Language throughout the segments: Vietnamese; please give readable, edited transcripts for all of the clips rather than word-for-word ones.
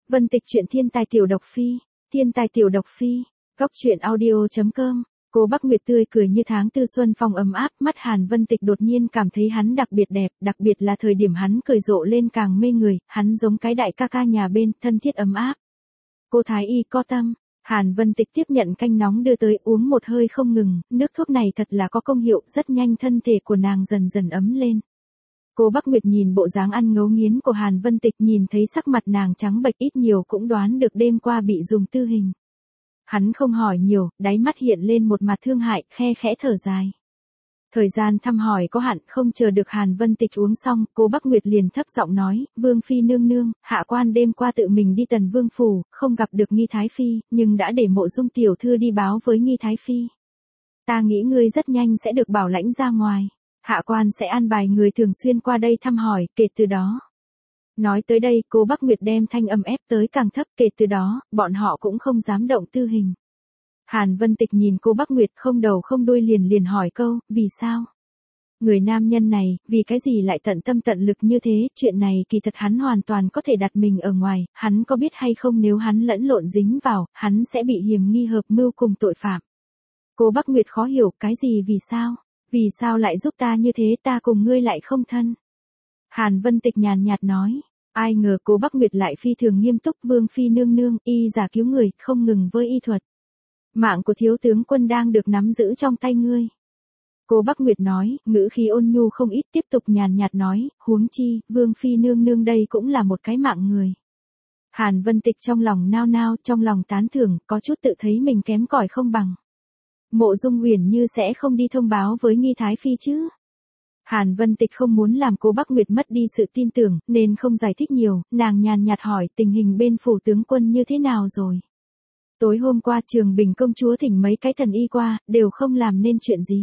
Vân Tịch truyện thiên tài tiểu độc phi, thiên tài tiểu độc phi, góc truyện audio.com. Cô Bắc Nguyệt tươi cười như tháng tư xuân phong ấm áp, mắt Hàn Vân Tịch đột nhiên cảm thấy hắn đặc biệt đẹp, đặc biệt là thời điểm hắn cười rộ lên càng mê người, hắn giống cái đại ca ca nhà bên, thân thiết ấm áp. Cô Thái Y có tâm. Hàn Vân Tịch tiếp nhận canh nóng đưa tới, uống một hơi không ngừng, nước thuốc này thật là có công hiệu, rất nhanh thân thể của nàng dần dần ấm lên. Cô Bắc Nguyệt nhìn bộ dáng ăn ngấu nghiến của Hàn Vân Tịch, nhìn thấy sắc mặt nàng trắng bệch, ít nhiều cũng đoán được đêm qua bị dùng tư hình. Hắn không hỏi nhiều, đáy mắt hiện lên một mặt thương hại, khe khẽ thở dài. Thời gian thăm hỏi có hạn, không chờ được Hàn Vân Tịch uống xong, cô Bắc Nguyệt liền thấp giọng nói, Vương Phi nương nương, hạ quan đêm qua tự mình đi Tần Vương Phủ, không gặp được Nghi Thái Phi, nhưng đã để Mộ Dung tiểu thư đi báo với Nghi Thái Phi. Ta nghĩ ngươi rất nhanh sẽ được bảo lãnh ra ngoài. Hạ quan sẽ an bài người thường xuyên qua đây thăm hỏi, kể từ đó. Nói tới đây, cô Bắc Nguyệt đem thanh âm ép tới càng thấp, kể từ đó, bọn họ cũng không dám động tư hình. Hàn Vân Tịch nhìn cô Bắc Nguyệt không đầu không đuôi liền hỏi câu, vì sao? Người nam nhân này, vì cái gì lại tận tâm tận lực như thế, chuyện này kỳ thật hắn hoàn toàn có thể đặt mình ở ngoài, hắn có biết hay không nếu hắn lẫn lộn dính vào, hắn sẽ bị hiềm nghi hợp mưu cùng tội phạm. Cô Bắc Nguyệt khó hiểu, cái gì vì sao? Vì sao lại giúp ta như thế, ta cùng ngươi lại không thân? Hàn Vân Tịch nhàn nhạt nói, ai ngờ cô Bắc Nguyệt lại phi thường nghiêm túc, Vương Phi nương nương, y giả cứu người, không ngừng với y thuật. Mạng của thiếu tướng quân đang được nắm giữ trong tay ngươi. Cô Bắc Nguyệt nói, ngữ khí ôn nhu không ít, tiếp tục nhàn nhạt nói, huống chi, Vương Phi nương nương đây cũng là một cái mạng người. Hàn Vân Tịch trong lòng nao nao, trong lòng tán thưởng, có chút tự thấy mình kém cỏi không bằng. Mộ Dung Uyển Như sẽ không đi thông báo với Nghi Thái Phi chứ? Hàn Vân Tịch không muốn làm cô Bắc Nguyệt mất đi sự tin tưởng, nên không giải thích nhiều, nàng nhàn nhạt hỏi tình hình bên phủ tướng quân như thế nào rồi. Tối hôm qua Trường Bình công chúa thỉnh mấy cái thần y qua, đều không làm nên chuyện gì.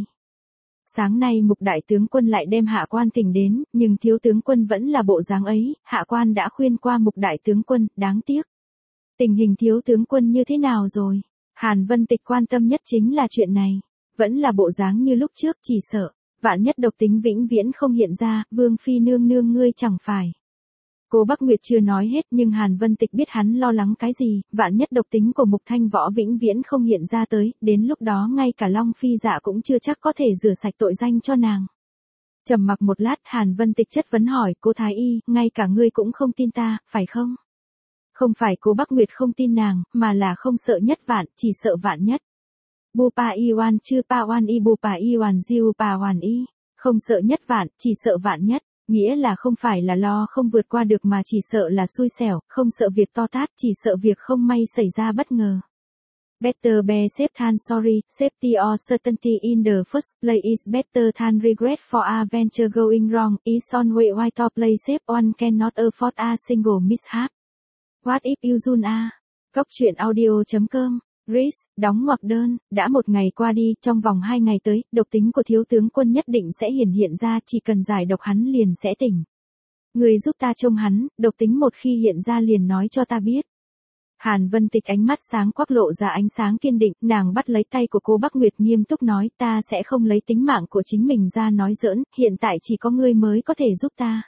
Sáng nay Mục đại tướng quân lại đem hạ quan thỉnh đến, nhưng thiếu tướng quân vẫn là bộ dáng ấy, hạ quan đã khuyên qua Mục đại tướng quân, đáng tiếc. Tình hình thiếu tướng quân như thế nào rồi? Hàn Vân Tịch quan tâm nhất chính là chuyện này. Vẫn là bộ dáng như lúc trước, chỉ sợ vạn nhất độc tính vĩnh viễn không hiện ra, Vương Phi nương nương ngươi chẳng phải. Cô Bắc Nguyệt chưa nói hết, nhưng Hàn Vân Tịch biết hắn lo lắng cái gì, vạn nhất độc tính của Mục Thanh Võ vĩnh viễn không hiện ra tới, đến lúc đó ngay cả Long Phi Dạ cũng chưa chắc có thể rửa sạch tội danh cho nàng. Trầm mặc một lát, Hàn Vân Tịch chất vấn hỏi, cô Thái Y, ngay cả ngươi cũng không tin ta, phải không? Không phải cô Bắc Nguyệt không tin nàng, mà là không sợ nhất vạn, chỉ sợ vạn nhất. Bupa iwan chư pa wan i bupa iwan jiu pa wan i. Không sợ nhất vạn, chỉ sợ vạn nhất. Nghĩa là không phải là lo không vượt qua được mà chỉ sợ là xui xẻo, không sợ việc to tát, chỉ sợ việc không may xảy ra bất ngờ. Better be safe than sorry, safety or certainty in the first place is better than regret for a venture going wrong, is on way why to play safe one cannot afford a single mishap. What if you Jun a? Góc truyện audio.com. Reese, đóng ngoặc đơn, đã một ngày qua đi, trong vòng 2 ngày tới, độc tính của thiếu tướng quân nhất định sẽ hiện ra, chỉ cần giải độc hắn liền sẽ tỉnh. Người giúp ta trông hắn, độc tính một khi hiện ra liền nói cho ta biết. Hàn Vân Tịch ánh mắt sáng quắc lộ ra ánh sáng kiên định, nàng bắt lấy tay của cô Bắc Nguyệt nghiêm túc nói, ta sẽ không lấy tính mạng của chính mình ra nói giỡn, hiện tại chỉ có ngươi mới có thể giúp ta.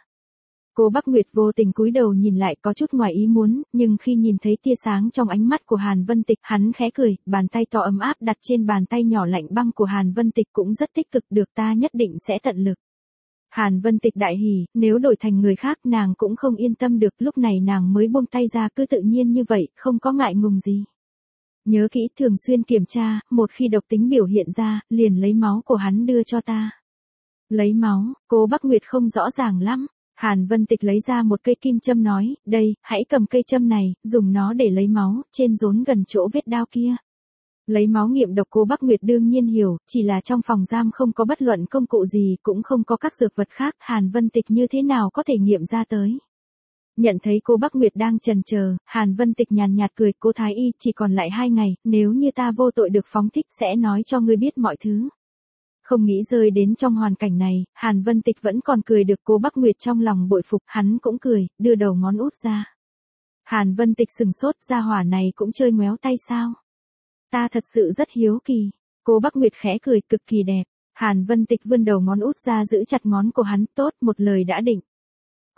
Cô Bắc Nguyệt vô tình cúi đầu nhìn lại có chút ngoài ý muốn, nhưng khi nhìn thấy tia sáng trong ánh mắt của Hàn Vân Tịch, hắn khẽ cười, bàn tay to ấm áp đặt trên bàn tay nhỏ lạnh băng của Hàn Vân Tịch cũng rất tích cực, được ta nhất định sẽ tận lực. Hàn Vân Tịch đại hỉ, nếu đổi thành người khác nàng cũng không yên tâm được, lúc này nàng mới buông tay ra cứ tự nhiên như vậy, không có ngại ngùng gì. Nhớ kỹ thường xuyên kiểm tra, một khi độc tính biểu hiện ra, liền lấy máu của hắn đưa cho ta. Lấy máu, cô Bắc Nguyệt không rõ ràng lắm. Hàn Vân Tịch lấy ra một cây kim châm nói, đây, hãy cầm cây châm này, dùng nó để lấy máu, trên rốn gần chỗ vết đao kia. Lấy máu nghiệm độc cô Bắc Nguyệt đương nhiên hiểu, chỉ là trong phòng giam không có bất luận công cụ gì, cũng không có các dược vật khác, Hàn Vân Tịch như thế nào có thể nghiệm ra tới. Nhận thấy cô Bắc Nguyệt đang chần chờ, Hàn Vân Tịch nhàn nhạt cười, cô Thái Y, chỉ còn lại 2 ngày, nếu như ta vô tội được phóng thích sẽ nói cho ngươi biết mọi thứ. Không nghĩ rơi đến trong hoàn cảnh này, Hàn Vân Tịch vẫn còn cười được, cô Bắc Nguyệt trong lòng bội phục, hắn cũng cười, đưa đầu ngón út ra. Hàn Vân Tịch sừng sốt, gia hỏa này cũng chơi ngoéo tay sao? Ta thật sự rất hiếu kỳ. Cô Bắc Nguyệt khẽ cười, cực kỳ đẹp. Hàn Vân Tịch vươn đầu ngón út ra giữ chặt ngón của hắn, tốt, một lời đã định.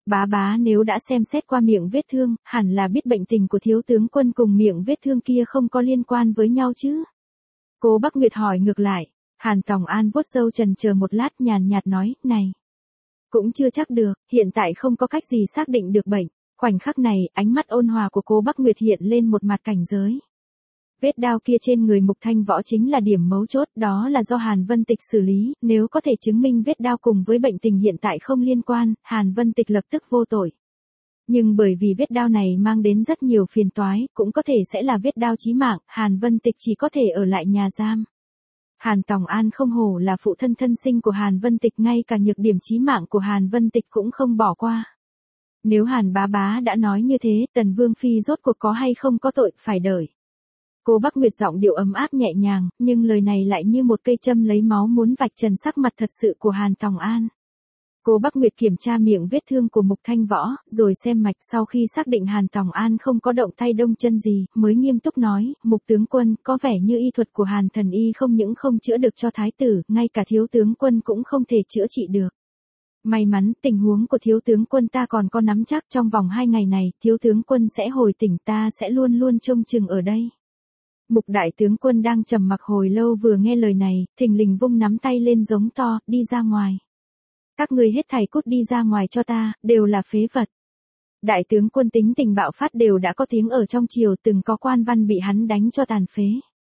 Bá bá nếu đã xem xét qua miệng vết thương, hẳn là biết bệnh tình của thiếu tướng Quân cùng miệng vết thương kia không có liên quan với nhau chứ. Cố Bắc Nguyệt hỏi ngược lại. Hàn Tòng An vuốt râu trần chờ một lát nhàn nhạt nói, này. Cũng chưa chắc được, hiện tại không có cách gì xác định được bệnh. Khoảnh khắc này, ánh mắt ôn hòa của Cố Bắc Nguyệt hiện lên một mặt cảnh giới. Vết đao kia trên người Mục Thanh Võ chính là điểm mấu chốt, đó là do Hàn Vân Tịch xử lý, nếu có thể chứng minh vết đao cùng với bệnh tình hiện tại không liên quan, Hàn Vân Tịch lập tức vô tội. Nhưng bởi vì vết đao này mang đến rất nhiều phiền toái, cũng có thể sẽ là vết đao chí mạng, Hàn Vân Tịch chỉ có thể ở lại nhà giam. Hàn Tòng An không hổ là phụ thân thân sinh của Hàn Vân Tịch, ngay cả nhược điểm chí mạng của Hàn Vân Tịch cũng không bỏ qua. Nếu Hàn bá bá đã nói như thế, Tần Vương Phi rốt cuộc có hay không có tội, phải đợi. Cố Bắc Nguyệt giọng điệu ấm áp nhẹ nhàng, nhưng lời này lại như một cây châm lấy máu muốn vạch trần sắc mặt thật sự của Hàn Tòng An. Cố Bắc Nguyệt kiểm tra miệng vết thương của Mục Thanh Võ, rồi xem mạch, sau khi xác định Hàn Tòng An không có động tay đông chân gì, mới nghiêm túc nói, Mục tướng quân, có vẻ như y thuật của Hàn thần y không những không chữa được cho thái tử, ngay cả thiếu tướng quân cũng không thể chữa trị được. May mắn, tình huống của thiếu tướng quân ta còn có nắm chắc, trong vòng 2 ngày này, thiếu tướng quân sẽ hồi tỉnh, ta sẽ luôn luôn trông chừng ở đây. Mục đại tướng quân đang trầm mặc hồi lâu vừa nghe lời này, thình lình vung nắm tay lên giống to, đi ra ngoài. Các ngươi hết thảy cút đi ra ngoài cho ta, đều là phế vật. Đại tướng quân tính tình bạo phát đều đã có tiếng ở trong triều, từng có quan văn bị hắn đánh cho tàn phế.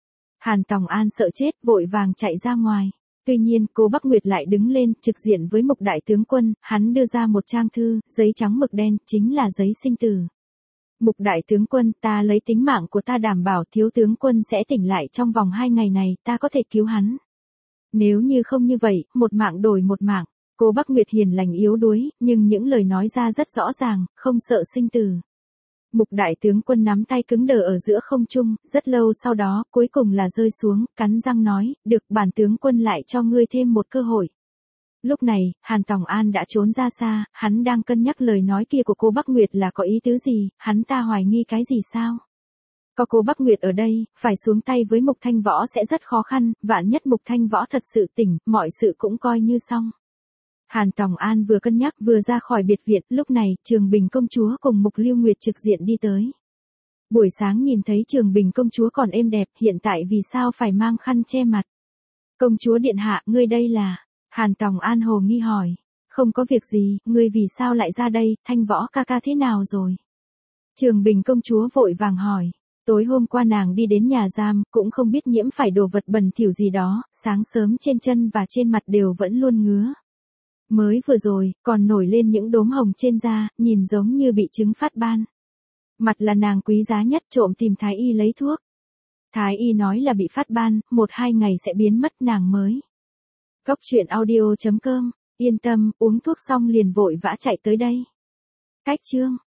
Hàn Tòng An sợ chết, vội vàng chạy ra ngoài. Tuy nhiên, Cố Bắc Nguyệt lại đứng lên, trực diện với Mục đại tướng quân, hắn đưa ra một trang thư, giấy trắng mực đen, chính là giấy sinh tử. Mục đại tướng quân, ta lấy tính mạng của ta đảm bảo thiếu tướng quân sẽ tỉnh lại trong vòng 2 ngày này, ta có thể cứu hắn. Nếu như không như vậy, một mạng đổi một mạng. Cố Bắc Nguyệt hiền lành yếu đuối, nhưng những lời nói ra rất rõ ràng, không sợ sinh tử. Mục đại tướng quân nắm tay cứng đờ ở giữa không trung, rất lâu sau đó, cuối cùng là rơi xuống, cắn răng nói, được, bản tướng quân lại cho ngươi thêm một cơ hội. Lúc này, Hàn Tòng An đã trốn ra xa, hắn đang cân nhắc lời nói kia của cô Bắc Nguyệt là có ý tứ gì, hắn ta hoài nghi cái gì sao? Có cô Bắc Nguyệt ở đây, phải xuống tay với Mục Thanh Võ sẽ rất khó khăn, vạn nhất Mục Thanh Võ thật sự tỉnh, mọi sự cũng coi như xong. Hàn Tòng An vừa cân nhắc vừa ra khỏi biệt viện, lúc này, Trường Bình công chúa cùng Mục Lưu Nguyệt trực diện đi tới. Buổi sáng nhìn thấy Trường Bình công chúa còn êm đẹp, hiện tại vì sao phải mang khăn che mặt? Công chúa điện hạ, ngươi đây là... Hàn Tòng An hồ nghi hỏi. Không có việc gì, ngươi vì sao lại ra đây, Thanh Võ ca ca thế nào rồi? Trường Bình công chúa vội vàng hỏi. Tối hôm qua nàng đi đến nhà giam, cũng không biết nhiễm phải đồ vật bẩn thỉu gì đó, sáng sớm trên chân và trên mặt đều vẫn luôn ngứa. Mới vừa rồi, còn nổi lên những đốm hồng trên da, nhìn giống như bị chứng phát ban. Mặt là nàng quý giá nhất, trộm tìm thái y lấy thuốc. Thái y nói là bị phát ban, 1-2 ngày sẽ biến mất, nàng mới. Góc truyện audio.com, yên tâm, uống thuốc xong liền vội vã chạy tới đây. Cách chương.